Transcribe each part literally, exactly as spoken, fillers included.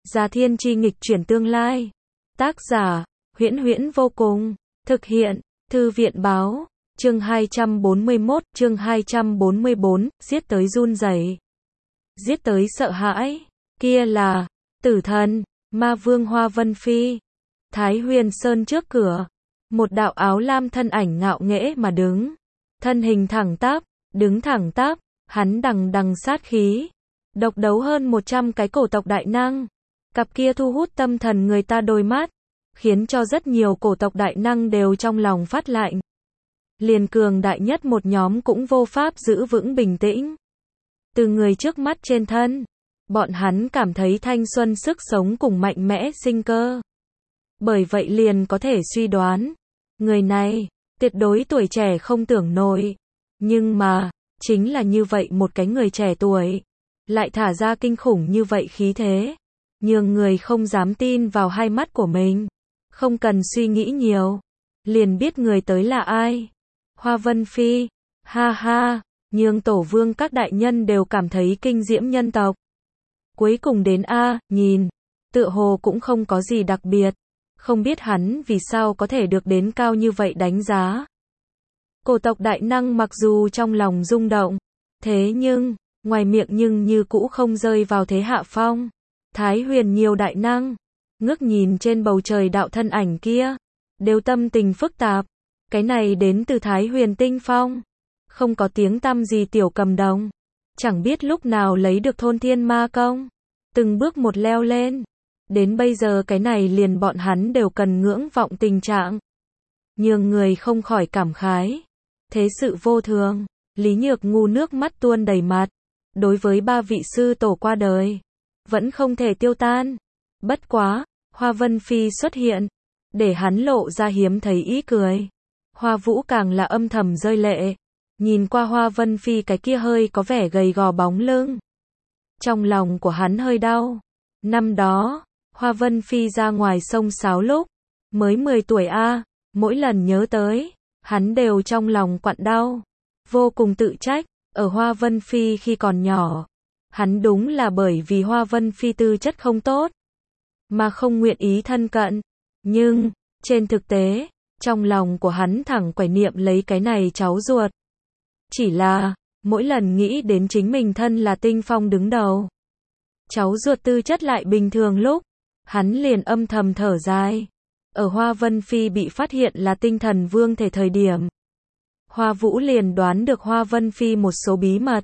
Già thiên chi nghịch chuyển tương lai. Tác giả, Huyễn Huyễn vô cùng. Thực hiện, Thư viện báo. Chương hai trăm bốn mươi mốt, chương hai trăm bốn mươi bốn, giết tới run rẩy. Giết tới sợ hãi. Kia là, tử thần, ma vương Hoa Vân Phi. Thái Huyền Sơn trước cửa. Một đạo áo lam thân ảnh ngạo nghễ mà đứng. Thân hình thẳng tắp, đứng thẳng tắp, hắn đằng đằng sát khí. Độc đấu hơn một trăm cái cổ tộc đại năng. Cặp kia thu hút tâm thần người ta đôi mắt, khiến cho rất nhiều cổ tộc đại năng đều trong lòng phát lạnh. Liền cường đại nhất một nhóm cũng vô pháp giữ vững bình tĩnh. Từ người trước mắt trên thân, bọn hắn cảm thấy thanh xuân sức sống cùng mạnh mẽ sinh cơ. Bởi vậy liền có thể suy đoán, người này, tuyệt đối tuổi trẻ không tưởng nổi. Nhưng mà, chính là như vậy một cái người trẻ tuổi, lại thả ra kinh khủng như vậy khí thế, nhường người không dám tin vào hai mắt của mình. Không cần suy nghĩ nhiều, liền biết người tới là ai. Hoa Vân Phi, ha ha, nhường tổ vương các đại nhân đều cảm thấy kinh diễm nhân tộc. Cuối cùng đến A, nhìn, tựa hồ cũng không có gì đặc biệt, không biết hắn vì sao có thể được đến cao như vậy đánh giá. Cổ tộc đại năng mặc dù trong lòng rung động, thế nhưng, ngoài miệng nhưng như cũ không rơi vào thế hạ phong. Thái Huyền nhiều đại năng, ngước nhìn trên bầu trời đạo thân ảnh kia, đều tâm tình phức tạp. Cái này đến từ Thái Huyền Tinh Phong, không có tiếng tăm gì tiểu cầm đồng, chẳng biết lúc nào lấy được thôn thiên ma công, từng bước một leo lên. Đến bây giờ cái này liền bọn hắn đều cần ngưỡng vọng tình trạng. Nhường người không khỏi cảm khái. Thế sự vô thường, Lý Nhược Ngu nước mắt tuôn đầy mặt. Đối với ba vị sư tổ qua đời, vẫn không thể tiêu tan. Bất quá, Hoa Vân Phi xuất hiện, để hắn lộ ra hiếm thấy ý cười. Hoa Vũ càng là âm thầm rơi lệ, nhìn qua Hoa Vân Phi cái kia hơi có vẻ gầy gò bóng lưng. Trong lòng của hắn hơi đau. Năm đó, Hoa Vân Phi ra ngoài sông sáo lúc, mới mười tuổi a, mỗi lần nhớ tới, hắn đều trong lòng quặn đau, vô cùng tự trách. Ở Hoa Vân Phi khi còn nhỏ, hắn đúng là bởi vì Hoa Vân Phi tư chất không tốt, mà không nguyện ý thân cận. Nhưng, trên thực tế, trong lòng của hắn thẳng quải niệm lấy cái này cháu ruột. Chỉ là, mỗi lần nghĩ đến chính mình thân là Tinh Phong đứng đầu, cháu ruột tư chất lại bình thường lúc, hắn liền âm thầm thở dài. Ở Hoa Vân Phi bị phát hiện là tinh thần vương thể thời điểm, Hoa Vũ liền đoán được Hoa Vân Phi một số bí mật.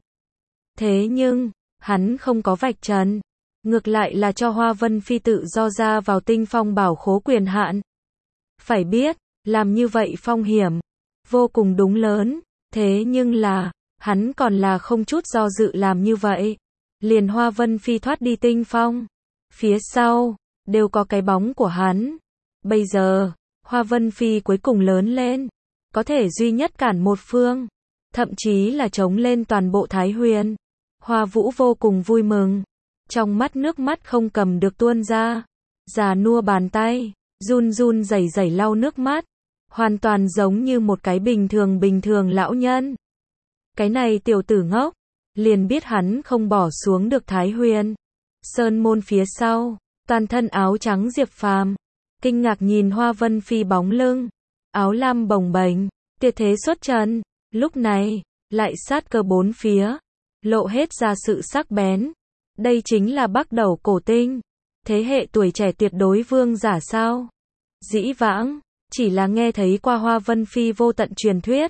Thế nhưng, hắn không có vạch trần, ngược lại là cho Hoa Vân Phi tự do ra vào Tinh Phong bảo khố quyền hạn. Phải biết, làm như vậy phong hiểm, vô cùng đúng lớn, thế nhưng là, hắn còn là không chút do dự làm như vậy. Liền Hoa Vân Phi thoát đi Tinh Phong, phía sau, đều có cái bóng của hắn. Bây giờ, Hoa Vân Phi cuối cùng lớn lên, có thể duy nhất cản một phương, thậm chí là chống lên toàn bộ Thái Huyền. Hoa Vũ vô cùng vui mừng, trong mắt nước mắt không cầm được tuôn ra, già nua bàn tay, run run rẩy rẩy lau nước mắt, hoàn toàn giống như một cái bình thường bình thường lão nhân. Cái này tiểu tử ngốc, liền biết hắn không bỏ xuống được Thái Huyền. Sơn môn phía sau, toàn thân áo trắng Diệp Phàm, kinh ngạc nhìn Hoa Vân Phi bóng lưng, áo lam bồng bềnh, tuyệt thế xuất trần, lúc này, lại sát cơ bốn phía, lộ hết ra sự sắc bén. Đây chính là Bắc Đầu cổ tinh, thế hệ tuổi trẻ tuyệt đối vương giả sao? Dĩ vãng, chỉ là nghe thấy qua Hoa Vân Phi vô tận truyền thuyết.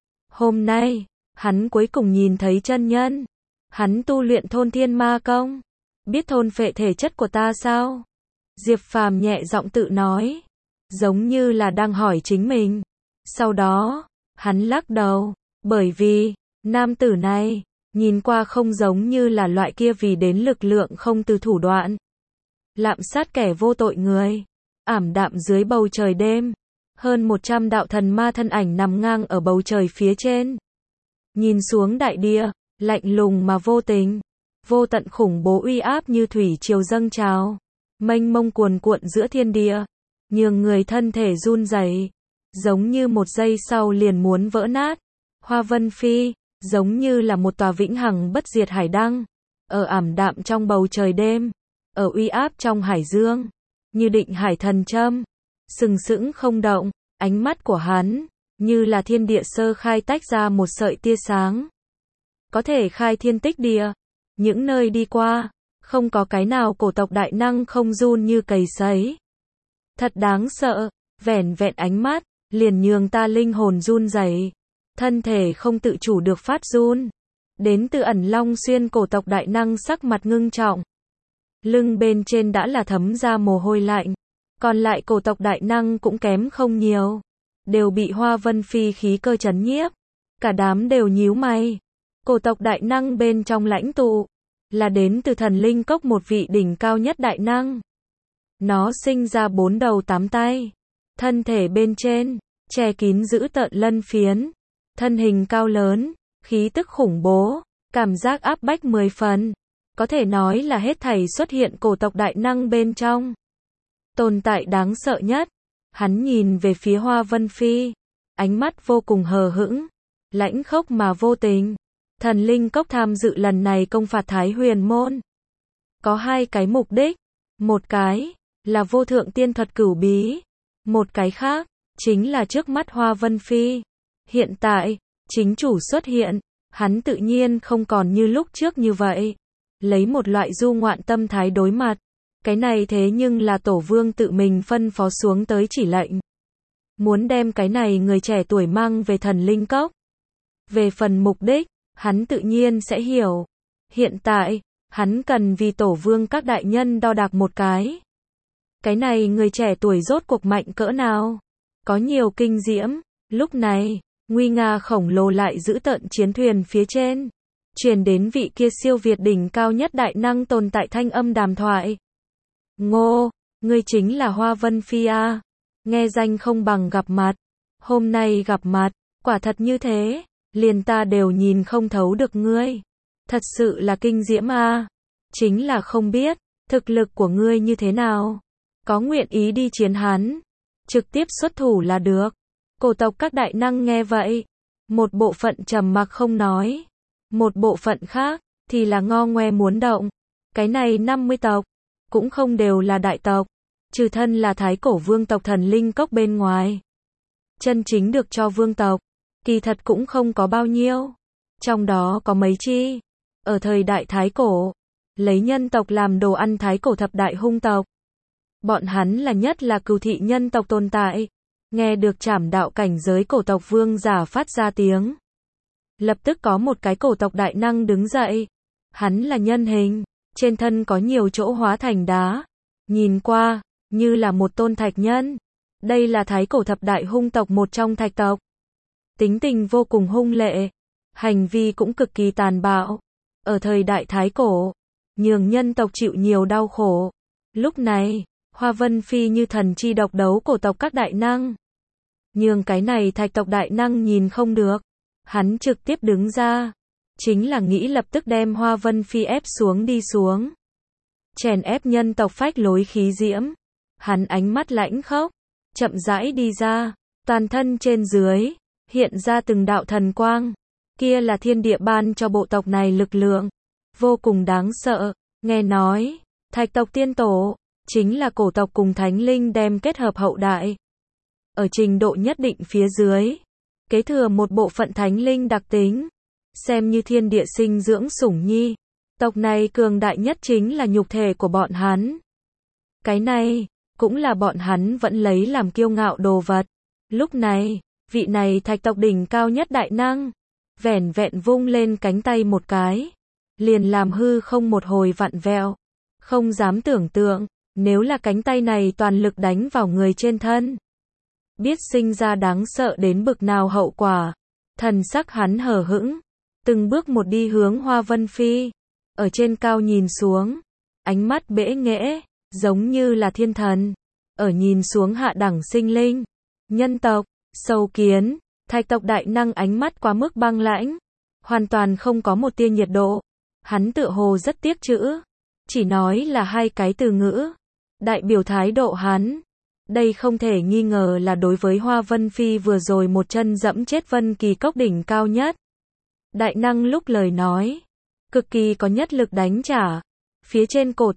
Hôm nay, hắn cuối cùng nhìn thấy chân nhân. Hắn tu luyện thôn thiên ma công, biết thôn phệ thể chất của ta sao? Diệp Phàm nhẹ giọng tự nói, giống như là đang hỏi chính mình. Sau đó, hắn lắc đầu, bởi vì, nam tử này, nhìn qua không giống như là loại kia vì đến lực lượng không từ thủ đoạn lạm sát kẻ vô tội người. Ảm đạm dưới bầu trời đêm, hơn một trăm đạo thần ma thân ảnh nằm ngang ở bầu trời phía trên. Nhìn xuống đại địa, lạnh lùng mà vô tình, vô tận khủng bố uy áp như thủy triều dâng trào, mênh mông cuồn cuộn giữa thiên địa, nhường người thân thể run rẩy, giống như một giây sau liền muốn vỡ nát. Hoa Vân Phi, giống như là một tòa vĩnh hằng bất diệt hải đăng, ở ảm đạm trong bầu trời đêm, ở uy áp trong hải dương, như định hải thần châm, sừng sững không động, ánh mắt của hắn, như là thiên địa sơ khai tách ra một sợi tia sáng. Có thể khai thiên tích địa, những nơi đi qua, không có cái nào cổ tộc đại năng không run như cầy sấy. Thật đáng sợ, vẻn vẹn ánh mắt, liền nhường ta linh hồn run rẩy, thân thể không tự chủ được phát run. Đến từ Ẩn Long Xuyên cổ tộc đại năng sắc mặt ngưng trọng. Lưng bên trên đã là thấm ra mồ hôi lạnh. Còn lại cổ tộc đại năng cũng kém không nhiều. Đều bị Hoa Vân Phi khí cơ chấn nhiếp. Cả đám đều nhíu mày. Cổ tộc đại năng bên trong lãnh tụ, là đến từ Thần Linh Cốc một vị đỉnh cao nhất đại năng. Nó sinh ra bốn đầu tám tay. Thân thể bên trên, che kín giữ tợn lân phiến. Thân hình cao lớn, khí tức khủng bố, cảm giác áp bách mười phần. Có thể nói là hết thảy xuất hiện cổ tộc đại năng bên trong. Tồn tại đáng sợ nhất. Hắn nhìn về phía Hoa Vân Phi. Ánh mắt vô cùng hờ hững. Lãnh khốc mà vô tình. Thần Linh Cốc tham dự lần này công phạt Thái Huyền Môn. Có hai cái mục đích. Một cái, là vô thượng tiên thuật cửu bí. Một cái khác, chính là trước mắt Hoa Vân Phi. Hiện tại, chính chủ xuất hiện. Hắn tự nhiên không còn như lúc trước như vậy. Lấy một loại du ngoạn tâm thái đối mặt. Cái này thế nhưng là tổ vương tự mình phân phó xuống tới chỉ lệnh. Muốn đem cái này người trẻ tuổi mang về Thần Linh Cốc. Về phần mục đích, hắn tự nhiên sẽ hiểu. Hiện tại, hắn cần vì tổ vương các đại nhân đo đạc một cái. Cái này người trẻ tuổi rốt cuộc mạnh cỡ nào? Có nhiều kinh diễm. Lúc này, nguy nga khổng lồ lại giữ tợn chiến thuyền phía trên. Truyền đến vị kia siêu việt đỉnh cao nhất đại năng tồn tại thanh âm đàm thoại. Ngô, ngươi chính là Hoa Vân Phi à? Nghe danh không bằng gặp mặt. Hôm nay gặp mặt, quả thật như thế, liền ta đều nhìn không thấu được ngươi. Thật sự là kinh diễm à? Chính là không biết, thực lực của ngươi như thế nào? Có nguyện ý đi chiến hắn? Trực tiếp xuất thủ là được. Cổ tộc các đại năng nghe vậy. Một bộ phận trầm mặc không nói. Một bộ phận khác, thì là ngo ngoe muốn động. Cái này năm mươi tộc, cũng không đều là đại tộc. Trừ thân là thái cổ vương tộc Thần Linh Cốc bên ngoài. Chân chính được cho vương tộc, kỳ thật cũng không có bao nhiêu. Trong đó có mấy chi. Ở thời đại thái cổ, lấy nhân tộc làm đồ ăn thái cổ thập đại hung tộc. Bọn hắn là nhất là cừu thị nhân tộc tồn tại. Nghe được trảm đạo cảnh giới cổ tộc vương giả phát ra tiếng. Lập tức có một cái cổ tộc đại năng đứng dậy. Hắn là nhân hình, trên thân có nhiều chỗ hóa thành đá. Nhìn qua, như là một tôn thạch nhân. Đây là thái cổ thập đại hung tộc một trong thạch tộc. Tính tình vô cùng hung lệ. Hành vi cũng cực kỳ tàn bạo. Ở thời đại thái cổ, nhường nhân tộc chịu nhiều đau khổ. Lúc này, Hoa Vân Phi như thần chi độc đấu cổ tộc các đại năng. Nhường cái này thạch tộc đại năng nhìn không được. Hắn trực tiếp đứng ra. Chính là nghĩ lập tức đem Hoa Vân Phi ép xuống đi xuống. Chèn ép nhân tộc phách lối khí diễm. Hắn ánh mắt lãnh khốc. Chậm rãi đi ra. Toàn thân trên dưới. Hiện ra từng đạo thần quang. Kia là thiên địa ban cho bộ tộc này lực lượng. Vô cùng đáng sợ. Nghe nói. Thạch tộc tiên tổ. Chính là cổ tộc cùng thánh linh đem kết hợp hậu đại. Ở trình độ nhất định phía dưới. Kế thừa một bộ phận thánh linh đặc tính. Xem như thiên địa sinh dưỡng sủng nhi. Tộc này cường đại nhất chính là nhục thể của bọn hắn. Cái này, cũng là bọn hắn vẫn lấy làm kiêu ngạo đồ vật. Lúc này, vị này thạch tộc đỉnh cao nhất đại năng. Vẻn vẹn vung lên cánh tay một cái. Liền làm hư không một hồi vặn vẹo. Không dám tưởng tượng, nếu là cánh tay này toàn lực đánh vào người trên thân. Biết sinh ra đáng sợ đến bực nào hậu quả. Thần sắc hắn hờ hững. Từng bước một đi hướng Hoa Vân Phi. Ở trên cao nhìn xuống. Ánh mắt bẽ nghễ. Giống như là thiên thần. Ở nhìn xuống hạ đẳng sinh linh. Nhân tộc, sâu kiến. Thạch tộc đại năng ánh mắt quá mức băng lãnh. Hoàn toàn không có một tia nhiệt độ. Hắn tựa hồ rất tiếc chữ. Chỉ nói là hai cái từ ngữ. Đại biểu thái độ hắn. Đây không thể nghi ngờ là đối với Hoa Vân Phi vừa rồi một chân dẫm chết Vân Kỳ Cốc đỉnh cao nhất. Đại năng lúc lời nói. Cực kỳ có nhất lực đánh trả. Phía trên cổ tộc.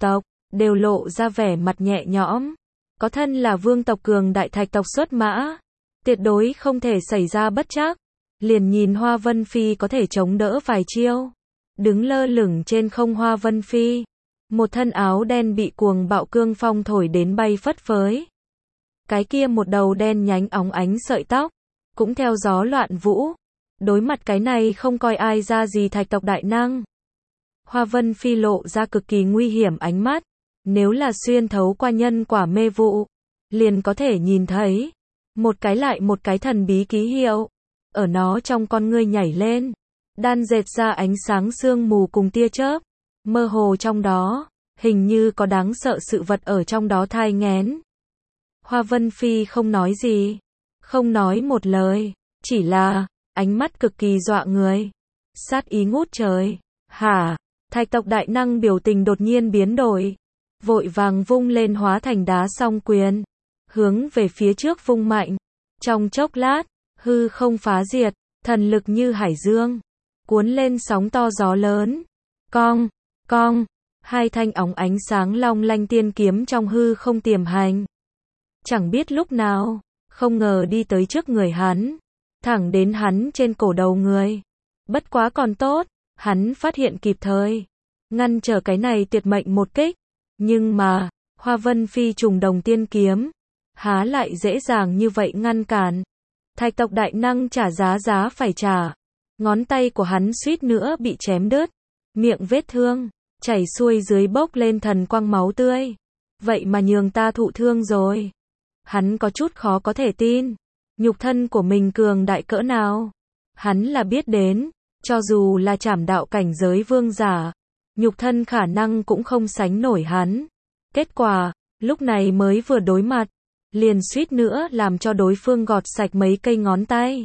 đều lộ ra vẻ mặt nhẹ nhõm. Có thân là vương tộc cường đại thạch tộc xuất mã, tuyệt đối không thể xảy ra bất trắc. Liền nhìn Hoa Vân Phi có thể chống đỡ vài chiêu. Đứng lơ lửng trên không Hoa Vân Phi, một thân áo đen bị cuồng bạo cương phong thổi đến bay phất phới. Cái kia một đầu đen nhánh óng ánh sợi tóc, cũng theo gió loạn vũ. Đối mặt cái này không coi ai ra gì thạch tộc đại năng. Hoa Vân Phi lộ ra cực kỳ nguy hiểm ánh mắt. Nếu là xuyên thấu qua nhân quả mê vụ, liền có thể nhìn thấy một cái lại một cái thần bí ký hiệu. Ở nó trong con ngươi nhảy lên, đan dệt ra ánh sáng sương mù cùng tia chớp. Mơ hồ trong đó, hình như có đáng sợ sự vật ở trong đó thai nghén. Hoa Vân Phi không nói gì, không nói một lời, chỉ là ánh mắt cực kỳ dọa người. Sát ý ngút trời. Hả? Thạch tộc đại năng biểu tình đột nhiên biến đổi, vội vàng vung lên hóa thành đá song quyền, hướng về phía trước vung mạnh. Trong chốc lát, hư không phá diệt, thần lực như hải dương, cuốn lên sóng to gió lớn. Cong, cong, hai thanh óng ánh sáng long lanh tiên kiếm trong hư không tiềm hành. Chẳng biết lúc nào, không ngờ đi tới trước người hắn, thẳng đến hắn trên cổ đầu người. Bất quá còn tốt, hắn phát hiện kịp thời, ngăn trở cái này tuyệt mệnh một kích. Nhưng mà, Hoa Vân Phi trùng đồng tiên kiếm, há lại dễ dàng như vậy ngăn cản. Thạch tộc đại năng trả giá giá phải trả. Ngón tay của hắn suýt nữa bị chém đứt, miệng vết thương chảy xuôi dưới bốc lên thần quang máu tươi. Vậy mà nhường ta thụ thương rồi. Hắn có chút khó có thể tin, nhục thân của mình cường đại cỡ nào. Hắn là biết đến, cho dù là trảm đạo cảnh giới vương giả, nhục thân khả năng cũng không sánh nổi hắn. Kết quả, lúc này mới vừa đối mặt, liền suýt nữa làm cho đối phương gọt sạch mấy cây ngón tay.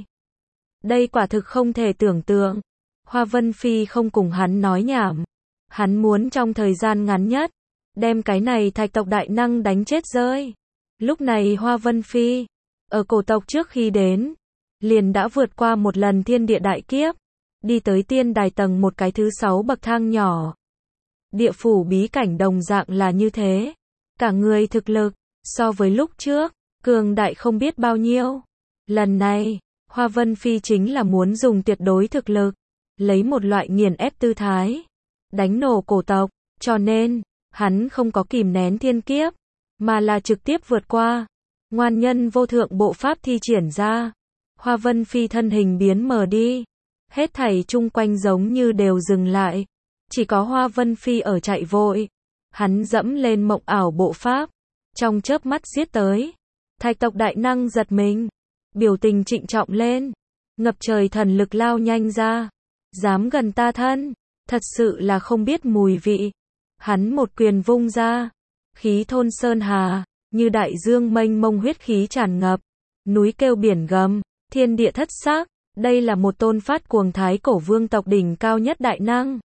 Đây quả thực không thể tưởng tượng. Hoa Vân Phi không cùng hắn nói nhảm. Hắn muốn trong thời gian ngắn nhất, đem cái này thạch tộc đại năng đánh chết rơi. Lúc này Hoa Vân Phi, ở cổ tộc trước khi đến, liền đã vượt qua một lần thiên địa đại kiếp, đi tới tiên đài tầng một cái thứ sáu bậc thang nhỏ. Địa phủ bí cảnh đồng dạng là như thế. Cả người thực lực, so với lúc trước, cường đại không biết bao nhiêu. Lần này, Hoa Vân Phi chính là muốn dùng tuyệt đối thực lực, lấy một loại nghiền ép tư thái, đánh nổ cổ tộc, cho nên, hắn không có kìm nén thiên kiếp, mà là trực tiếp vượt qua. Ngoan nhân vô thượng bộ pháp thi triển ra. Hoa Vân Phi thân hình biến mờ đi. Hết thảy chung quanh giống như đều dừng lại. Chỉ có Hoa Vân Phi ở chạy vội. Hắn dẫm lên mộng ảo bộ pháp, trong chớp mắt giết tới. Thạch tộc đại năng giật mình, biểu tình trịnh trọng lên, ngập trời thần lực lao nhanh ra. Dám gần ta thân, thật sự là không biết mùi vị. Hắn một quyền vung ra, khí thôn sơn hà, như đại dương mênh mông huyết khí tràn ngập, núi kêu biển gầm, thiên địa thất xác. Đây là một tôn phát cuồng thái cổ vương tộc đỉnh cao nhất đại năng.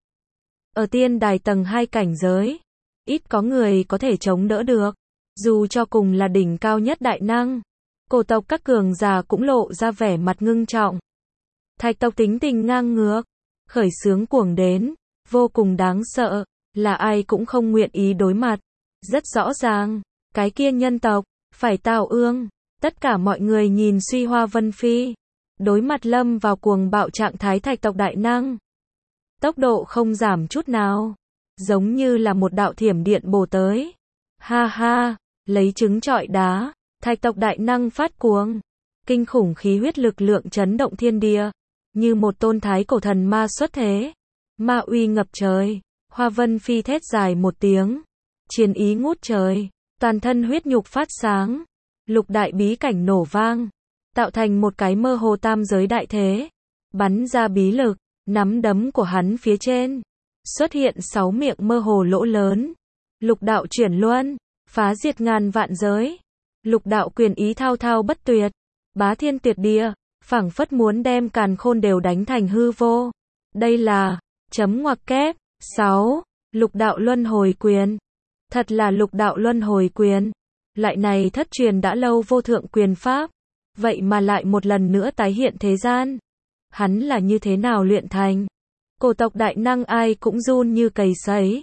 Ở tiên đài tầng hai cảnh giới, ít có người có thể chống đỡ được. Dù cho cùng là đỉnh cao nhất đại năng, cổ tộc các cường giả cũng lộ ra vẻ mặt ngưng trọng. Thạch tộc tính tình ngang ngược, khởi xướng cuồng đến, vô cùng đáng sợ, là ai cũng không nguyện ý đối mặt. Rất rõ ràng, cái kia nhân tộc, phải tao ương. Tất cả mọi người nhìn suy Hoa Vân Phi, đối mặt lâm vào cuồng bạo trạng thái thạch tộc đại năng. Tốc độ không giảm chút nào, giống như là một đạo thiểm điện bổ tới. Ha ha, lấy trứng trọi đá, thạch tộc đại năng phát cuồng. Kinh khủng khí huyết lực lượng chấn động thiên địa, như một tôn thái cổ thần ma xuất thế. Ma uy ngập trời, Hoa Vân Phi thét dài một tiếng. Chiến ý ngút trời, toàn thân huyết nhục phát sáng. Lục đại bí cảnh nổ vang, tạo thành một cái mơ hồ tam giới đại thế. Bắn ra bí lực, nắm đấm của hắn phía trên xuất hiện sáu miệng mơ hồ lỗ lớn. Lục đạo chuyển luân, phá diệt ngàn vạn giới. Lục đạo quyền ý thao thao bất tuyệt, bá thiên tuyệt địa, phảng phất muốn đem càn khôn đều đánh thành hư vô. Đây là chấm ngoặc kép sáu, lục đạo luân hồi quyền. Thật là lục đạo luân hồi quyền. Lại này thất truyền đã lâu vô thượng quyền pháp, vậy mà lại một lần nữa tái hiện thế gian. Hắn là như thế nào luyện thành? Cổ tộc đại năng ai cũng run như cầy sấy.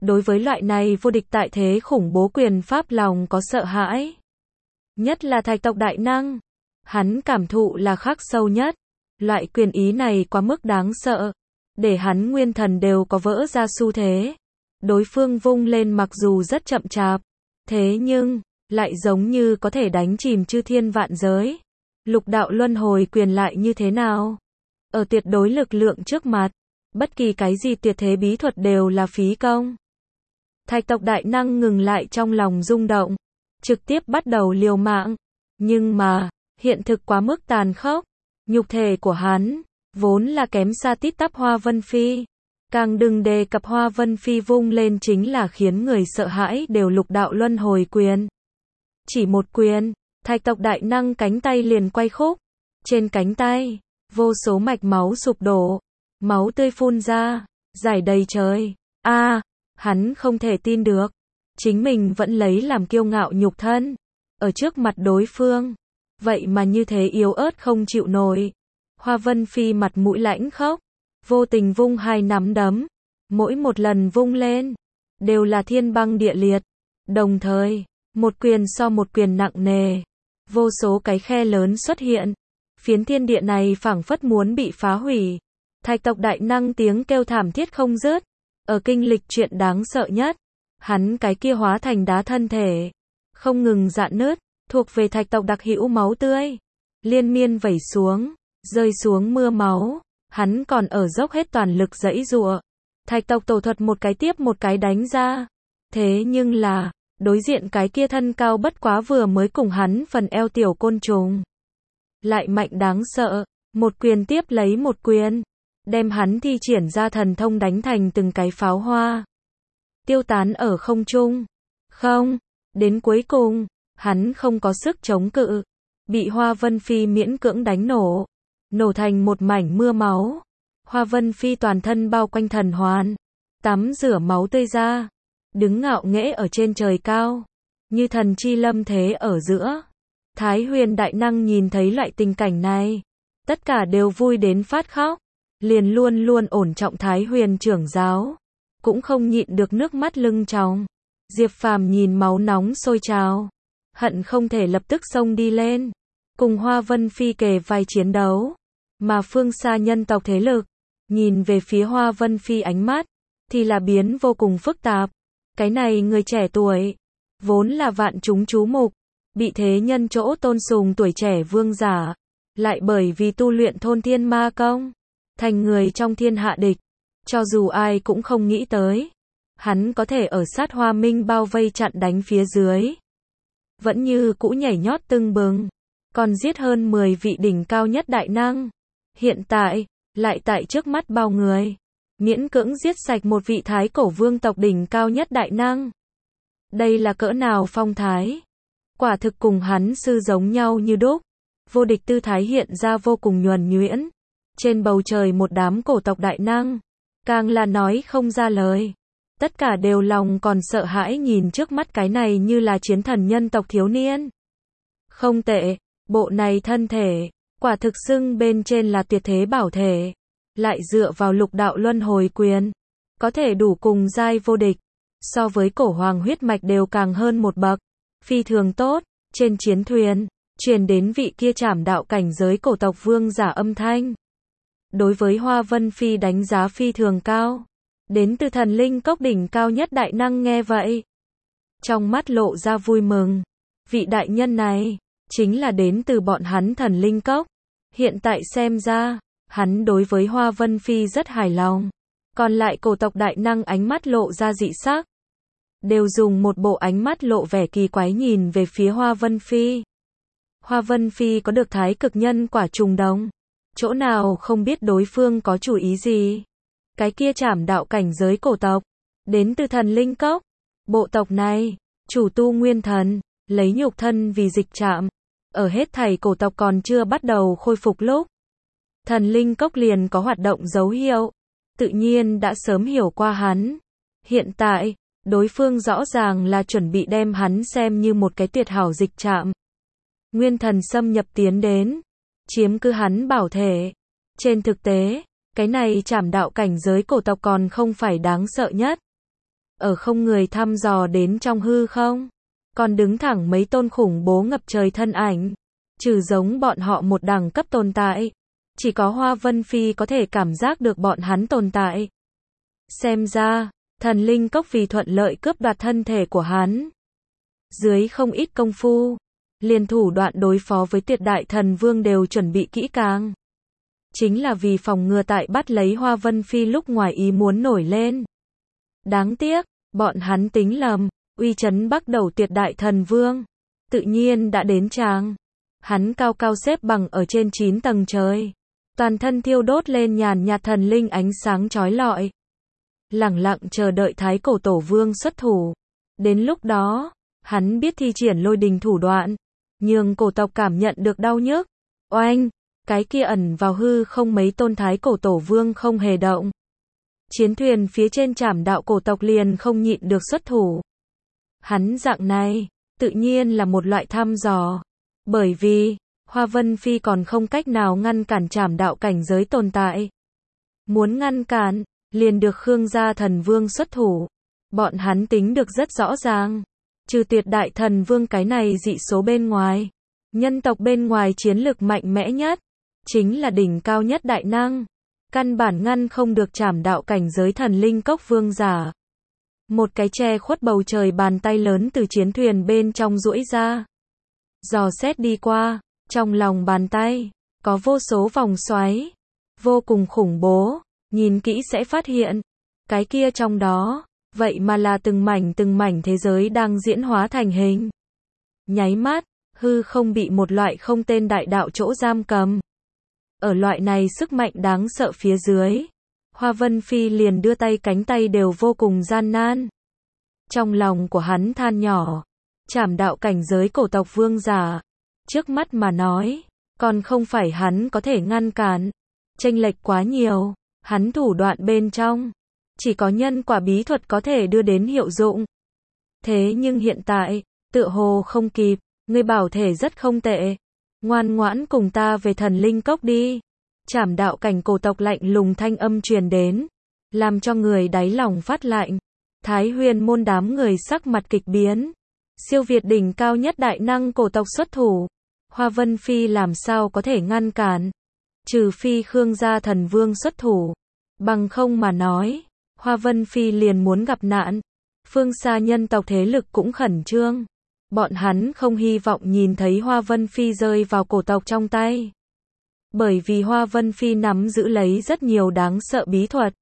Đối với loại này vô địch tại thế khủng bố quyền pháp lòng có sợ hãi. Nhất là thạch tộc đại năng. Hắn cảm thụ là khắc sâu nhất. Loại quyền ý này quá mức đáng sợ. Để hắn nguyên thần đều có vỡ ra xu thế. Đối phương vung lên mặc dù rất chậm chạp. Thế nhưng, lại giống như có thể đánh chìm chư thiên vạn giới. Lục đạo luân hồi quyền lại như thế nào? Ở tuyệt đối lực lượng trước mặt, bất kỳ cái gì tuyệt thế bí thuật đều là phí công. Thạch tộc đại năng ngừng lại trong lòng rung động, trực tiếp bắt đầu liều mạng. Nhưng mà, hiện thực quá mức tàn khốc. Nhục thể của hắn, vốn là kém xa tít tắp Hoa Vân Phi. Càng đừng đề cập Hoa Vân Phi vung lên chính là khiến người sợ hãi đều lục đạo luân hồi quyền. Chỉ một quyền, thạch tộc đại năng cánh tay liền quay khúc. Trên cánh tay, vô số mạch máu sụp đổ, máu tươi phun ra, rải đầy trời. A, à, hắn không thể tin được, chính mình vẫn lấy làm kiêu ngạo nhục thân, ở trước mặt đối phương, vậy mà như thế yếu ớt không chịu nổi. Hoa Vân Phi mặt mũi lãnh khốc, vô tình vung hai nắm đấm, mỗi một lần vung lên, đều là thiên băng địa liệt, đồng thời, một quyền so một quyền nặng nề, vô số cái khe lớn xuất hiện, phiến thiên địa này phảng phất muốn bị phá hủy. Thạch tộc đại năng tiếng kêu thảm thiết không dứt, ở kinh lịch chuyện đáng sợ nhất, hắn cái kia hóa thành đá thân thể, không ngừng rạn nứt, thuộc về thạch tộc đặc hữu máu tươi, liên miên vẩy xuống, rơi xuống mưa máu, hắn còn ở dốc hết toàn lực giãy giụa. Thạch tộc tổ thuật một cái tiếp một cái đánh ra, thế nhưng là, đối diện cái kia thân cao bất quá vừa mới cùng hắn phần eo tiểu côn trùng, lại mạnh đáng sợ, một quyền tiếp lấy một quyền, đem hắn thi triển ra thần thông đánh thành từng cái pháo hoa, tiêu tán ở không trung. Không, đến cuối cùng, hắn không có sức chống cự, bị Hoa Vân Phi miễn cưỡng đánh nổ, nổ thành một mảnh mưa máu. Hoa Vân Phi toàn thân bao quanh thần hoàn, tắm rửa máu tươi ra, đứng ngạo nghễ ở trên trời cao, như thần chi lâm thế ở giữa. Thái Huyền đại năng nhìn thấy loại tình cảnh này, tất cả đều vui đến phát khóc, liền luôn luôn ổn trọng Thái Huyền trưởng giáo, cũng không nhịn được nước mắt lưng tròng. Diệp Phàm nhìn máu nóng sôi trào, hận không thể lập tức xông đi lên, cùng Hoa Vân Phi kề vai chiến đấu, mà phương xa nhân tộc thế lực, nhìn về phía Hoa Vân Phi ánh mắt, thì là biến vô cùng phức tạp. Cái này người trẻ tuổi, vốn là vạn chúng chú mục, bị thế nhân chỗ tôn sùng tuổi trẻ vương giả, lại bởi vì tu luyện thôn thiên ma công, thành người trong thiên hạ địch. Cho dù ai cũng không nghĩ tới, hắn có thể ở sát Hoa Minh bao vây chặn đánh phía dưới, vẫn như cũ nhảy nhót tưng bừng, còn giết hơn mười vị đỉnh cao nhất đại năng. Hiện tại, lại tại trước mắt bao người, miễn cưỡng giết sạch một vị thái cổ vương tộc đỉnh cao nhất đại năng. Đây là cỡ nào phong thái? Quả thực cùng hắn sư giống nhau như đúc. Vô địch tư thái hiện ra vô cùng nhuần nhuyễn. Trên bầu trời một đám cổ tộc đại năng, càng là nói không ra lời. Tất cả đều lòng còn sợ hãi nhìn trước mắt cái này như là chiến thần nhân tộc thiếu niên. Không tệ, bộ này thân thể, quả thực xưng bên trên là tuyệt thế bảo thể, lại dựa vào lục đạo luân hồi quyền, có thể đủ cùng giai vô địch, so với cổ hoàng huyết mạch đều càng hơn một bậc, phi thường tốt. Trên chiến thuyền, truyền đến vị kia trảm đạo cảnh giới cổ tộc vương giả âm thanh. Đối với Hoa Vân Phi đánh giá phi thường cao, đến từ thần linh cốc đỉnh cao nhất đại năng nghe vậy, trong mắt lộ ra vui mừng. Vị đại nhân này, chính là đến từ bọn hắn thần linh cốc. Hiện tại xem ra, hắn đối với Hoa Vân Phi rất hài lòng. Còn lại cổ tộc đại năng ánh mắt lộ ra dị sắc, đều dùng một bộ ánh mắt lộ vẻ kỳ quái nhìn về phía Hoa Vân Phi. Hoa Vân Phi có được thái cực nhân quả trùng đồng, chỗ nào không biết đối phương có chủ ý gì. Cái kia trảm đạo cảnh giới cổ tộc, đến từ thần linh cốc. Bộ tộc này, chủ tu nguyên thần, lấy nhục thân vì dịch trạm. Ở hết thảy cổ tộc còn chưa bắt đầu khôi phục lúc, thần linh cốc liền có hoạt động dấu hiệu, tự nhiên đã sớm hiểu qua hắn. Hiện tại, đối phương rõ ràng là chuẩn bị đem hắn xem như một cái tuyệt hảo dịch trạm. Nguyên thần xâm nhập tiến đến, chiếm cứ hắn bảo thể. Trên thực tế, cái này trảm đạo cảnh giới cổ tộc còn không phải đáng sợ nhất. ở không người thăm dò đến trong hư không, còn đứng thẳng mấy tôn khủng bố ngập trời thân ảnh, trừ giống bọn họ một đẳng cấp tồn tại. Chỉ có Hoa Vân Phi có thể cảm giác được bọn hắn tồn tại. Xem ra, thần linh cốc vì thuận lợi cướp đoạt thân thể của hắn. Dưới không ít công phu, liền thủ đoạn đối phó với tuyệt đại thần vương đều chuẩn bị kỹ càng. Chính là vì phòng ngừa tại bắt lấy Hoa Vân Phi lúc ngoài ý muốn nổi lên. Đáng tiếc, bọn hắn tính lầm, uy chấn bắt đầu tuyệt đại thần vương. Tự nhiên đã đến tràng. Hắn cao cao xếp bằng ở trên chín tầng trời. Toàn thân thiêu đốt lên nhàn nhạt thần linh ánh sáng chói lọi. Lẳng lặng chờ đợi Thái Cổ Tổ Vương xuất thủ. Đến lúc đó, hắn biết thi triển lôi đình thủ đoạn, nhường cổ tộc cảm nhận được đau nhức. Oanh, cái kia ẩn vào hư không mấy tôn Thái Cổ Tổ Vương không hề động. Chiến thuyền phía trên Trảm Đạo cổ tộc liền không nhịn được xuất thủ. Hắn dạng này, tự nhiên là một loại thăm dò. Bởi vì, Hoa Vân Phi còn không cách nào ngăn cản Trảm Đạo cảnh giới tồn tại. Muốn ngăn cản, liền được Khương gia thần vương xuất thủ. Bọn hắn tính được rất rõ ràng. Trừ tuyệt đại thần vương cái này dị số bên ngoài, nhân tộc bên ngoài chiến lực mạnh mẽ nhất, chính là đỉnh cao nhất đại năng. Căn bản ngăn không được Trảm Đạo cảnh giới thần linh cốc vương giả. Một cái che khuất bầu trời bàn tay lớn từ chiến thuyền bên trong duỗi ra. Dò xét đi qua, trong lòng bàn tay, có vô số vòng xoáy. Vô cùng khủng bố, nhìn kỹ sẽ phát hiện. Cái kia trong đó, vậy mà là từng mảnh từng mảnh thế giới đang diễn hóa thành hình. Nháy mắt, hư không bị một loại không tên đại đạo chỗ giam cầm. Ở loại này sức mạnh đáng sợ phía dưới, Hoa Vân Phi liền đưa tay cánh tay đều vô cùng gian nan. Trong lòng của hắn than nhỏ, Trảm Đạo cảnh giới cổ tộc vương giả, trước mắt mà nói, còn không phải hắn có thể ngăn cản. Chênh lệch quá nhiều, hắn thủ đoạn bên trong, chỉ có nhân quả bí thuật có thể đưa đến hiệu dụng. Thế nhưng hiện tại, tựa hồ không kịp, ngươi bảo thể rất không tệ. Ngoan ngoãn cùng ta về thần linh cốc đi. Trảm Đạo cảnh cổ tộc lạnh lùng thanh âm truyền đến, làm cho người đáy lòng phát lạnh. Thái Huyền môn đám người sắc mặt kịch biến. Siêu việt đỉnh cao nhất đại năng cổ tộc xuất thủ. Hoa Vân Phi làm sao có thể ngăn cản? Trừ phi Khương gia thần vương xuất thủ. Bằng không mà nói, Hoa Vân Phi liền muốn gặp nạn. Phương xa nhân tộc thế lực cũng khẩn trương. Bọn hắn không hy vọng nhìn thấy Hoa Vân Phi rơi vào cổ tộc trong tay. Bởi vì Hoa Vân Phi nắm giữ lấy rất nhiều đáng sợ bí thuật.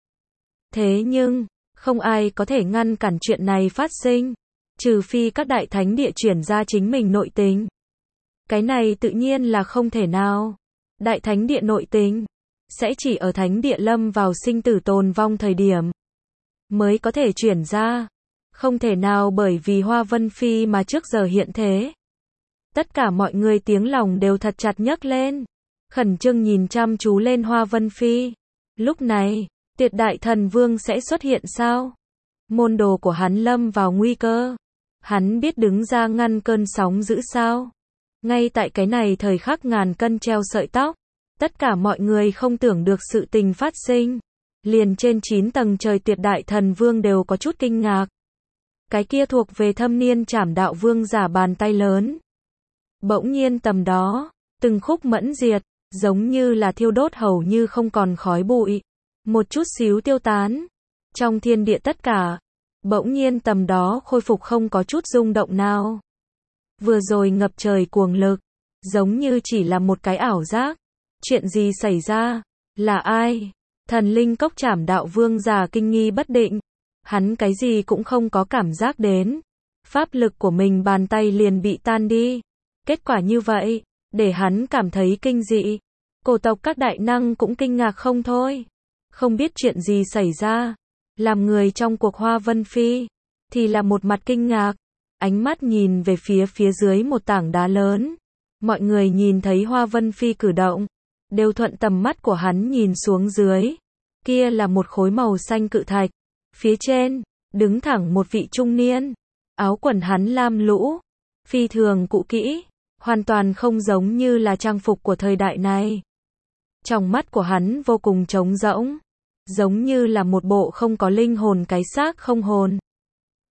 Thế nhưng, không ai có thể ngăn cản chuyện này phát sinh. Trừ phi các đại thánh địa chuyển ra chính mình nội tình. Cái này tự nhiên là không thể nào. Đại thánh địa nội tình sẽ chỉ ở thánh địa lâm vào sinh tử tồn vong thời điểm mới có thể chuyển ra. Không thể nào bởi vì Hoa Vân Phi mà trước giờ hiện thế. Tất cả mọi người tiếng lòng đều thật chặt nhấc lên, khẩn trương nhìn chăm chú lên Hoa Vân Phi. Lúc này, tuyệt đại thần vương sẽ xuất hiện sao? Môn đồ của hắn lâm vào nguy cơ. Hắn biết đứng ra ngăn cơn sóng dữ sao? Ngay tại cái này thời khắc ngàn cân treo sợi tóc, tất cả mọi người không tưởng được sự tình phát sinh. Liền trên chín tầng trời tuyệt đại thần vương đều có chút kinh ngạc. Cái kia thuộc về thâm niên Trảm Đạo vương giả bàn tay lớn. Bỗng nhiên tầm đó, từng khúc mẫn diệt, giống như là thiêu đốt hầu như không còn khói bụi. Một chút xíu tiêu tán. Trong thiên địa tất cả, bỗng nhiên tầm đó khôi phục không có chút rung động nào. Vừa rồi ngập trời cuồng lực, giống như chỉ là một cái ảo giác. Chuyện gì xảy ra? Là ai? Thần linh cốc Trảm Đạo vương giả kinh nghi bất định. Hắn cái gì cũng không có cảm giác đến. Pháp lực của mình bàn tay liền bị tan đi. Kết quả như vậy, để hắn cảm thấy kinh dị. Cổ tộc các đại năng cũng kinh ngạc không thôi. Không biết chuyện gì xảy ra. Làm người trong cuộc Hoa Vân Phi, thì là một mặt kinh ngạc. Ánh mắt nhìn về phía phía dưới một tảng đá lớn. Mọi người nhìn thấy Hoa Vân Phi cử động, đều thuận tầm mắt của hắn nhìn xuống dưới. Kia là một khối màu xanh cự thạch. Phía trên, đứng thẳng một vị trung niên. Áo quần hắn lam lũ, phi thường cũ kỹ, hoàn toàn không giống như là trang phục của thời đại này. Trong mắt của hắn vô cùng trống rỗng, giống như là một bộ không có linh hồn cái xác không hồn.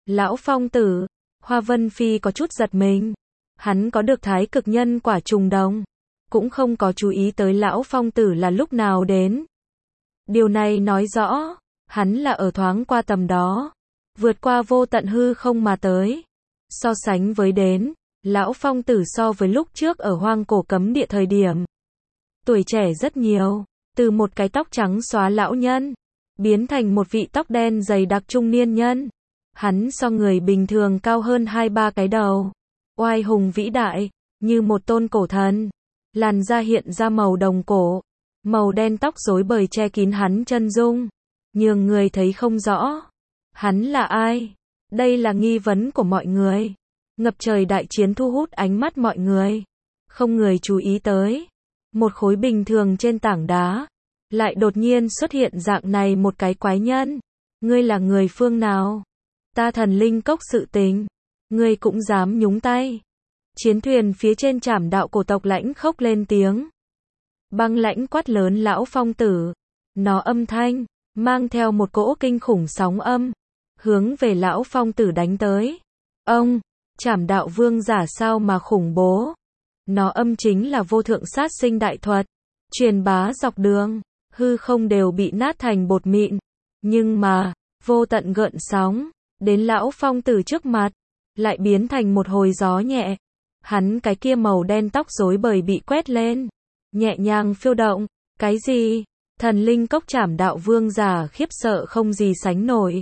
Lão phong tử, Hoa Vân Phi có chút giật mình. Hắn có được thái cực nhân quả trùng đồng, cũng không có chú ý tới lão phong tử là lúc nào đến. Điều này nói rõ, hắn là ở thoáng qua tầm đó, vượt qua vô tận hư không mà tới. So sánh với đến, lão phong tử so với lúc trước ở hoang cổ cấm địa thời điểm, tuổi trẻ rất nhiều, từ một cái tóc trắng xóa lão nhân, biến thành một vị tóc đen dày đặc trung niên nhân. Hắn so người bình thường cao hơn hai ba cái đầu, oai hùng vĩ đại, như một tôn cổ thần. Làn da hiện ra màu đồng cổ, màu đen tóc rối bời che kín hắn chân dung, nhường người thấy không rõ. Hắn là ai? Đây là nghi vấn của mọi người. Ngập trời đại chiến thu hút ánh mắt mọi người. Không người chú ý tới. Một khối bình thường trên tảng đá, lại đột nhiên xuất hiện dạng này một cái quái nhân. Ngươi là người phương nào? Ta thần linh cốc sự tình, ngươi cũng dám nhúng tay? Chiến thuyền phía trên Trảm Đạo cổ tộc lãnh khốc lên tiếng. Băng lãnh quát lớn lão phong tử. Nó âm thanh, mang theo một cỗ kinh khủng sóng âm, hướng về lão phong tử đánh tới. Ông, Trảm Đạo vương giả sao mà khủng bố? Nó âm chính là vô thượng sát sinh đại thuật, truyền bá dọc đường, hư không đều bị nát thành bột mịn. Nhưng mà, vô tận gợn sóng, đến lão phong tử trước mặt, lại biến thành một hồi gió nhẹ. Hắn cái kia màu đen tóc rối bời bị quét lên, nhẹ nhàng phiêu động. Cái gì? Thần linh cốc Trảm Đạo vương giả khiếp sợ không gì sánh nổi.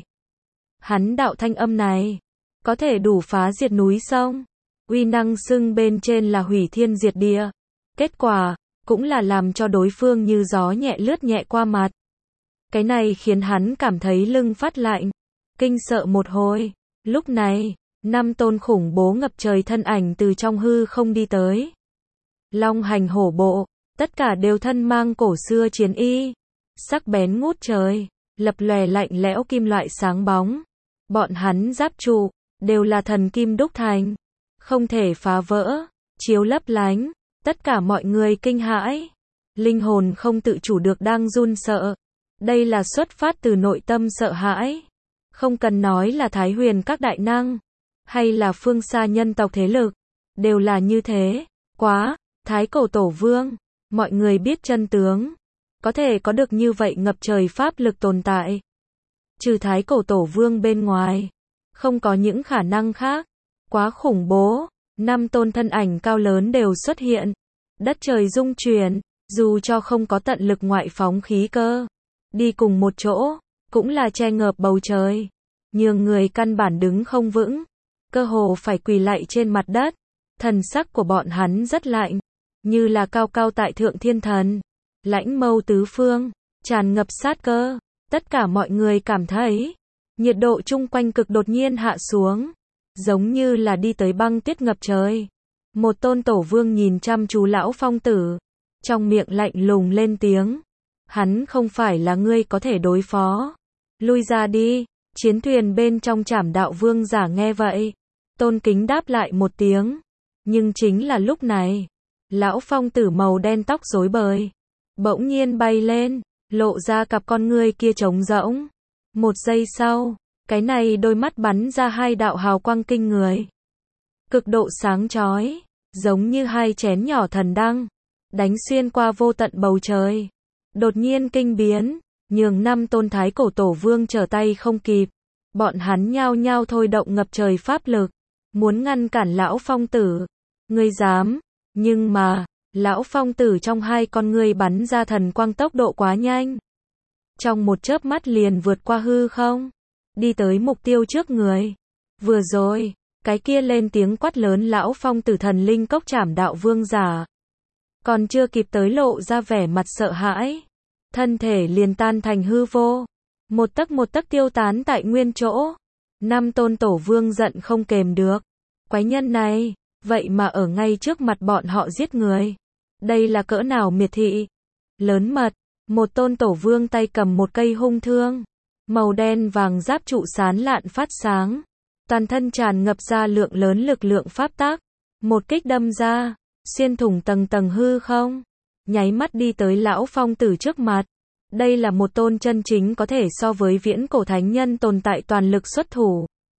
Hắn đạo thanh âm này, có thể đủ phá diệt núi sông, uy năng xưng bên trên là hủy thiên diệt địa. Kết quả, cũng là làm cho đối phương như gió nhẹ lướt nhẹ qua mặt. Cái này khiến hắn cảm thấy lưng phát lạnh, kinh sợ một hồi. Lúc này, năm tôn khủng bố ngập trời thân ảnh từ trong hư không đi tới. Long hành hổ bộ, tất cả đều thân mang cổ xưa chiến y, sắc bén ngút trời, lập lòe lạnh lẽo kim loại sáng bóng. Bọn hắn giáp trụ, đều là thần kim đúc thành, không thể phá vỡ, chiếu lấp lánh. Tất cả mọi người kinh hãi, linh hồn không tự chủ được đang run sợ. Đây là xuất phát từ nội tâm sợ hãi. Không cần nói là Thái Huyền các đại năng, hay là phương xa nhân tộc thế lực, đều là như thế. Quá, Thái Cổ Tổ Vương, mọi người biết chân tướng, có thể có được như vậy ngập trời pháp lực tồn tại. Trừ Thái Cổ Tổ Vương bên ngoài, không có những khả năng khác. Quá khủng bố, năm tôn thân ảnh cao lớn đều xuất hiện. Đất trời rung chuyển, dù cho không có tận lực ngoại phóng khí cơ, đi cùng một chỗ, cũng là che ngợp bầu trời, nhường người căn bản đứng không vững, cơ hồ phải quỳ lạy trên mặt đất. Thần sắc của bọn hắn rất lạnh, như là cao cao tại thượng thiên thần, lãnh mâu tứ phương, tràn ngập sát cơ. Tất cả mọi người cảm thấy, nhiệt độ chung quanh cực đột nhiên hạ xuống, giống như là đi tới băng tuyết ngập trời. Một tôn tổ vương nhìn chăm chú lão phong tử, trong miệng lạnh lùng lên tiếng. Hắn không phải là ngươi có thể đối phó. Lui ra đi. Chiến thuyền bên trong Trảm Đạo vương giả nghe vậy, tôn kính đáp lại một tiếng. Nhưng chính là lúc này, lão phong tử màu đen tóc rối bời, bỗng nhiên bay lên, lộ ra cặp con ngươi kia trống rỗng. Một giây sau, cái này đôi mắt bắn ra hai đạo hào quang kinh người, cực độ sáng chói, giống như hai chén nhỏ thần đăng, đánh xuyên qua vô tận bầu trời. Đột nhiên kinh biến, nhường năm tôn Thái Cổ Tổ Vương trở tay không kịp. Bọn hắn nhao nhao thôi động ngập trời pháp lực, muốn ngăn cản lão phong tử. Ngươi dám? Nhưng mà, lão phong tử trong hai con ngươi bắn ra thần quang tốc độ quá nhanh. Trong một chớp mắt liền vượt qua hư không, đi tới mục tiêu trước người. Vừa rồi, cái kia lên tiếng quát lớn lão phong tử thần linh cốc Trảm Đạo vương giả, còn chưa kịp tới lộ ra vẻ mặt sợ hãi, thân thể liền tan thành hư vô, một tấc một tấc tiêu tán tại nguyên chỗ. Năm tôn tổ vương giận không kềm được. Quái nhân này, vậy mà ở ngay trước mặt bọn họ giết người. Đây là cỡ nào miệt thị, lớn mật. Một tôn tổ vương tay cầm một cây hung thương, màu đen vàng giáp trụ sán lạn phát sáng, toàn thân tràn ngập ra lượng lớn lực lượng pháp tắc, một kích đâm ra, xuyên thủng tầng tầng hư không, nháy mắt đi tới lão phong tử trước mặt. Đây là một tôn chân chính có thể so với viễn cổ thánh nhân tồn tại toàn lực xuất thủ.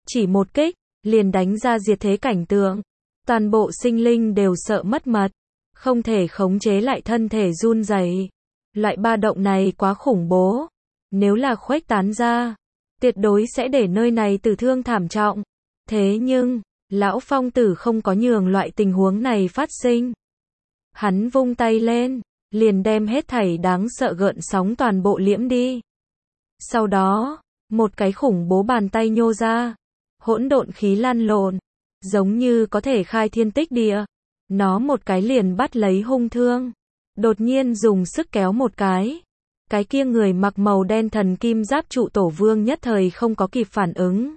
chỉ một kích, liền đánh ra diệt thế cảnh tượng. Toàn bộ sinh linh đều sợ mất mật, không thể khống chế lại thân thể run rẩy. Loại ba động này quá khủng bố, nếu là khuếch tán ra, tuyệt đối sẽ để nơi này tử thương thảm trọng. Thế nhưng, lão phong tử không có nhường loại tình huống này phát sinh. Hắn vung tay lên, liền đem hết thảy đáng sợ gợn sóng toàn bộ liễm đi. Sau đó, một cái khủng bố bàn tay nhô ra, hỗn độn khí lăn lộn, giống như có thể khai thiên tích địa. Nó một cái liền bắt lấy hung thương, đột nhiên dùng sức kéo một cái. Cái kia người mặc màu đen thần kim giáp trụ tổ vương nhất thời không có kịp phản ứng,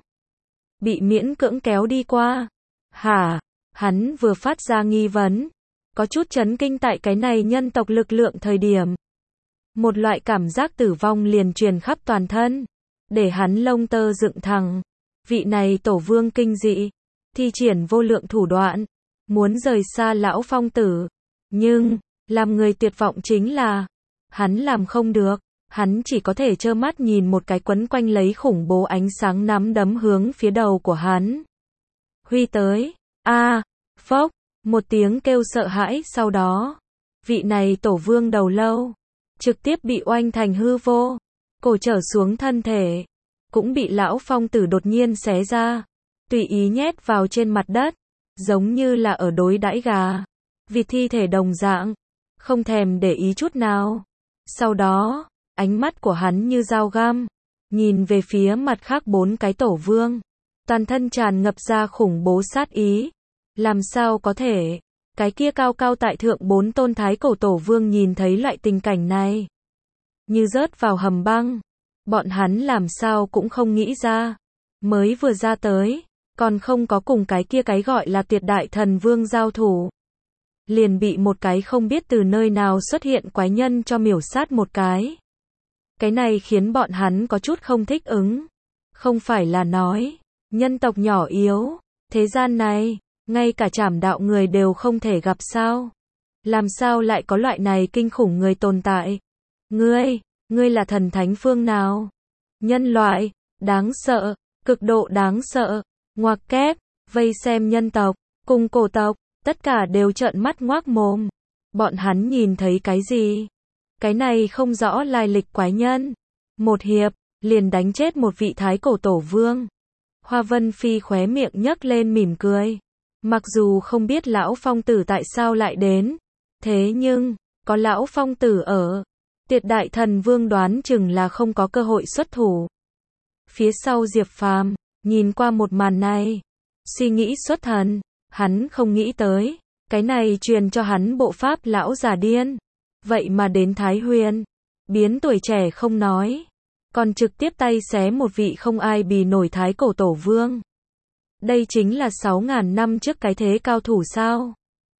bị miễn cưỡng kéo đi qua. Hả? Hắn vừa phát ra nghi vấn, có chút chấn kinh tại cái này nhân tộc lực lượng thời điểm. Một loại cảm giác tử vong liền truyền khắp toàn thân, để hắn lông tơ dựng thẳng. Vị này tổ vương kinh dị, thi triển vô lượng thủ đoạn, muốn rời xa lão phong tử. Nhưng, làm người tuyệt vọng chính là, hắn làm không được, hắn chỉ có thể trơ mắt nhìn một cái quấn quanh lấy khủng bố ánh sáng nắm đấm hướng phía đầu của hắn. Huy tới, a, phốc, một tiếng kêu sợ hãi sau đó, vị này tổ vương đầu lâu, trực tiếp bị oanh thành hư vô, cổ trở xuống thân thể, cũng bị lão phong tử đột nhiên xé ra, tùy ý nhét vào trên mặt đất, giống như là ở đối đãi gà, vịt thi thể đồng dạng, không thèm để ý chút nào. Sau đó, ánh mắt của hắn như dao găm, nhìn về phía mặt khác bốn cái tổ vương, toàn thân tràn ngập ra khủng bố sát ý. Làm sao có thể? Cái kia cao cao tại thượng bốn tôn thái cổ tổ vương nhìn thấy loại tình cảnh này, như rớt vào hầm băng. Bọn hắn làm sao cũng không nghĩ ra, mới vừa ra tới, còn không có cùng cái kia cái gọi là tuyệt đại thần vương giao thủ, liền bị một cái không biết từ nơi nào xuất hiện quái nhân cho miểu sát một cái. Cái này khiến bọn hắn có chút không thích ứng. Không phải là nói, nhân tộc nhỏ yếu, thế gian này, ngay cả trảm đạo người đều không thể gặp sao? Làm sao lại có loại này kinh khủng người tồn tại? Ngươi, ngươi là thần thánh phương nào? Nhân loại, đáng sợ, cực độ đáng sợ. Ngoặc kép, vây xem nhân tộc, cùng cổ tộc, tất cả đều trợn mắt ngoác mồm. Bọn hắn nhìn thấy cái gì? Cái này không rõ lai lịch quái nhân. Một hiệp, liền đánh chết một vị thái cổ tổ vương. Hoa Vân Phi khóe miệng nhấc lên mỉm cười. Mặc dù không biết lão phong tử tại sao lại đến, thế nhưng, có lão phong tử ở, tuyệt đại thần vương đoán chừng là không có cơ hội xuất thủ. Phía sau Diệp Phàm, nhìn qua một màn này, suy nghĩ xuất thần, hắn không nghĩ tới, cái này truyền cho hắn bộ pháp lão già điên, vậy mà đến Thái Huyền, biến tuổi trẻ không nói, còn trực tiếp tay xé một vị không ai bì nổi thái cổ tổ vương. Đây chính là sáu ngàn năm trước cái thế cao thủ sao?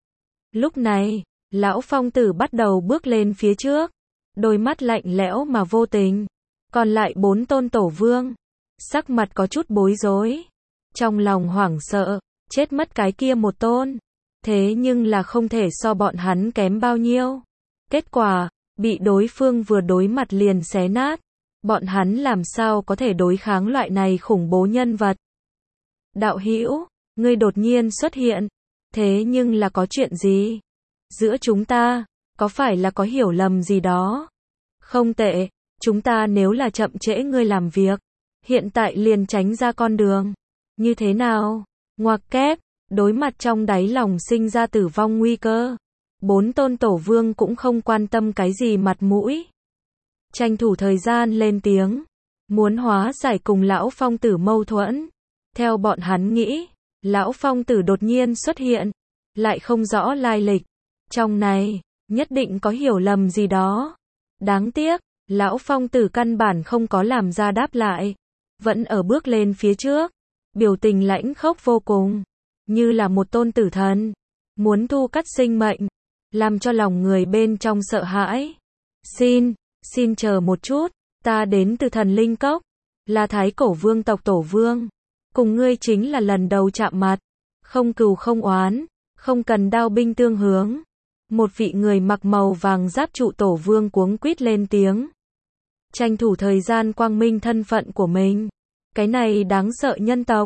Lúc này, lão phong tử bắt đầu bước lên phía trước, đôi mắt lạnh lẽo mà vô tình. Còn lại bốn tôn tổ vương, sắc mặt có chút bối rối, trong lòng hoảng sợ, chết mất cái kia một tôn, thế nhưng là không thể so bọn hắn kém bao nhiêu. Kết quả, bị đối phương vừa đối mặt liền xé nát, bọn hắn làm sao có thể đối kháng loại này khủng bố nhân vật. Đạo hữu, ngươi đột nhiên xuất hiện, thế nhưng là có chuyện gì? Giữa chúng ta, có phải là có hiểu lầm gì đó? Không tệ, chúng ta nếu là chậm trễ ngươi làm việc, hiện tại liền tránh ra con đường. Như thế nào? Ngoặc kép, đối mặt trong đáy lòng sinh ra tử vong nguy cơ. Bốn tôn tổ vương cũng không quan tâm cái gì mặt mũi. Tranh thủ thời gian lên tiếng, muốn hóa giải cùng lão phong tử mâu thuẫn. Theo bọn hắn nghĩ, lão phong tử đột nhiên xuất hiện, lại không rõ lai lịch. Trong này, nhất định có hiểu lầm gì đó. Đáng tiếc, lão phong tử căn bản không có làm ra đáp lại, vẫn ở bước lên phía trước, biểu tình lãnh khốc vô cùng, như là một tôn tử thần, muốn thu cắt sinh mệnh, làm cho lòng người bên trong sợ hãi. Xin, xin chờ một chút, ta đến từ thần linh cốc, là thái cổ vương tộc tổ vương, cùng ngươi chính là lần đầu chạm mặt, không cừu không oán, không cần đao binh tương hướng. Một vị người mặc màu vàng giáp trụ tổ vương cuống quýt lên tiếng, tranh thủ thời gian quang minh thân phận của mình. Cái này đáng sợ nhân tộc,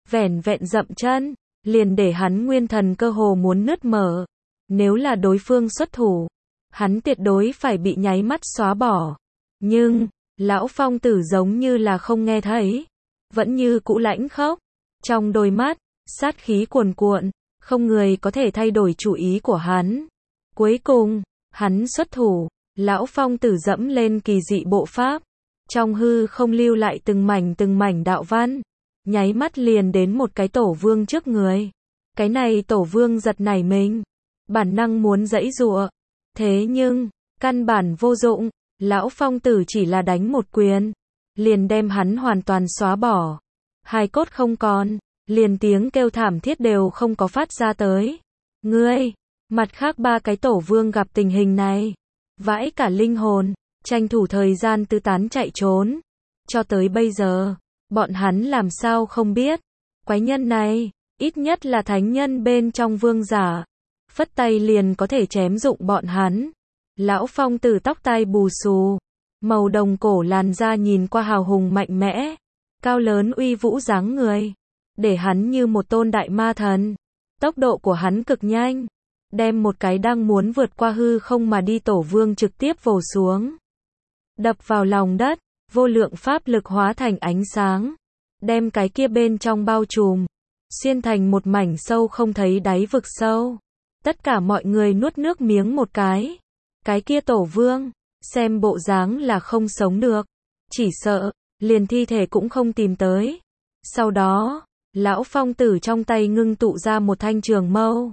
vẻn vẹn dậm chân, liền để hắn nguyên thần cơ hồ muốn nứt mở. Nếu là đối phương xuất thủ, hắn tuyệt đối phải bị nháy mắt xóa bỏ. Nhưng, lão phong tử giống như là không nghe thấy, vẫn như cũ lãnh khốc, trong đôi mắt, sát khí cuồn cuộn, không người có thể thay đổi chủ ý của hắn. Cuối cùng, hắn xuất thủ, lão phong tử dẫm lên kỳ dị bộ pháp, trong hư không lưu lại từng mảnh từng mảnh đạo văn, nháy mắt liền đến một cái tổ vương trước người. Cái này tổ vương giật nảy mình, bản năng muốn giãy giụa, thế nhưng, căn bản vô dụng, lão phong tử chỉ là đánh một quyền, liền đem hắn hoàn toàn xóa bỏ. Hài cốt không còn, liền tiếng kêu thảm thiết đều không có phát ra tới. Ngươi, mặt khác ba cái tổ vương gặp tình hình này, vãi cả linh hồn, tranh thủ thời gian tứ tán chạy trốn. Cho tới bây giờ, bọn hắn làm sao không biết, quái nhân này, ít nhất là thánh nhân bên trong vương giả, phất tay liền có thể chém dụng bọn hắn. Lão phong tử tóc tai bù xù, màu đồng cổ làn da nhìn qua hào hùng mạnh mẽ, cao lớn uy vũ dáng người, để hắn như một tôn đại ma thần. Tốc độ của hắn cực nhanh, đem một cái đang muốn vượt qua hư không mà đi tổ vương trực tiếp vồ xuống, đập vào lòng đất, vô lượng pháp lực hóa thành ánh sáng, đem cái kia bên trong bao trùm, xuyên thành một mảnh sâu không thấy đáy vực sâu. Tất cả mọi người nuốt nước miếng một cái. Cái kia tổ vương, xem bộ dáng là không sống được, chỉ sợ, liền thi thể cũng không tìm tới. Sau đó, lão phong tử trong tay ngưng tụ ra một thanh trường mâu,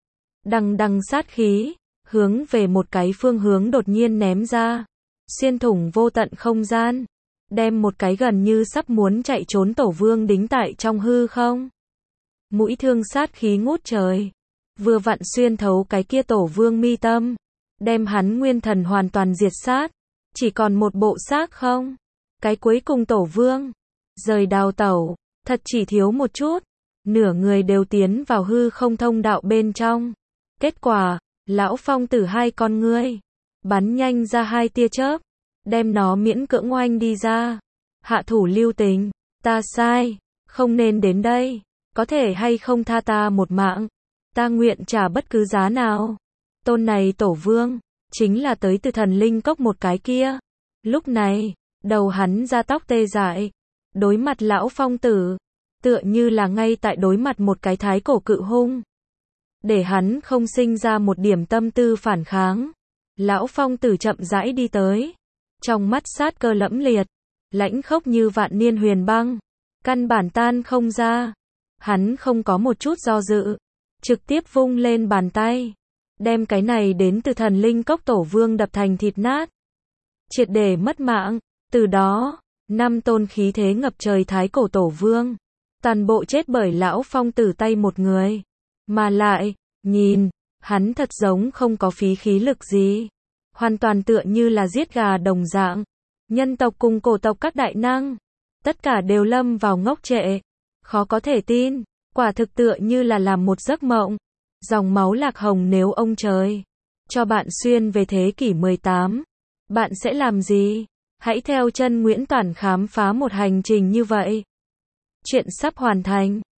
đằng đằng sát khí, hướng về một cái phương hướng đột nhiên ném ra, xuyên thủng vô tận không gian, đem một cái gần như sắp muốn chạy trốn tổ vương đính tại trong hư không. Mũi thương sát khí ngút trời, vừa vặn xuyên thấu cái kia tổ vương mi tâm, đem hắn nguyên thần hoàn toàn diệt sát, chỉ còn một bộ xác không. Cái cuối cùng tổ vương, rời đào tẩu, thật chỉ thiếu một chút, nửa người đều tiến vào hư không thông đạo bên trong. Kết quả, lão phong tử hai con ngươi, bắn nhanh ra hai tia chớp, đem nó miễn cưỡng oanh đi ra. Hạ thủ lưu tình, ta sai, không nên đến đây, có thể hay không tha ta một mạng, ta nguyện trả bất cứ giá nào. Tôn này tổ vương, chính là tới từ thần linh cốc một cái kia. Lúc này, đầu hắn ra tóc tê dại, đối mặt lão phong tử, tựa như là ngay tại đối mặt một cái thái cổ cự hung. Để hắn không sinh ra một điểm tâm tư phản kháng. Lão phong tử chậm rãi đi tới, trong mắt sát cơ lẫm liệt, lãnh khốc như vạn niên huyền băng, căn bản tan không ra. Hắn không có một chút do dự, trực tiếp vung lên bàn tay, đem cái này đến từ thần linh cốc tổ vương đập thành thịt nát, triệt để mất mạng. Từ đó, năm tôn khí thế ngập trời thái cổ tổ vương, toàn bộ chết bởi lão phong tử tay một người. Mà lại, nhìn, hắn thật giống không có phí khí lực gì, hoàn toàn tựa như là giết gà đồng dạng. Nhân tộc cùng cổ tộc các đại năng, tất cả đều lâm vào ngốc trệ, khó có thể tin, quả thực tựa như là làm một giấc mộng. Dòng máu lạc hồng, nếu ông trời cho bạn xuyên về thế kỷ mười tám, bạn sẽ làm gì? Hãy theo chân Nguyễn Toản khám phá một hành trình như vậy. Chuyện sắp hoàn thành.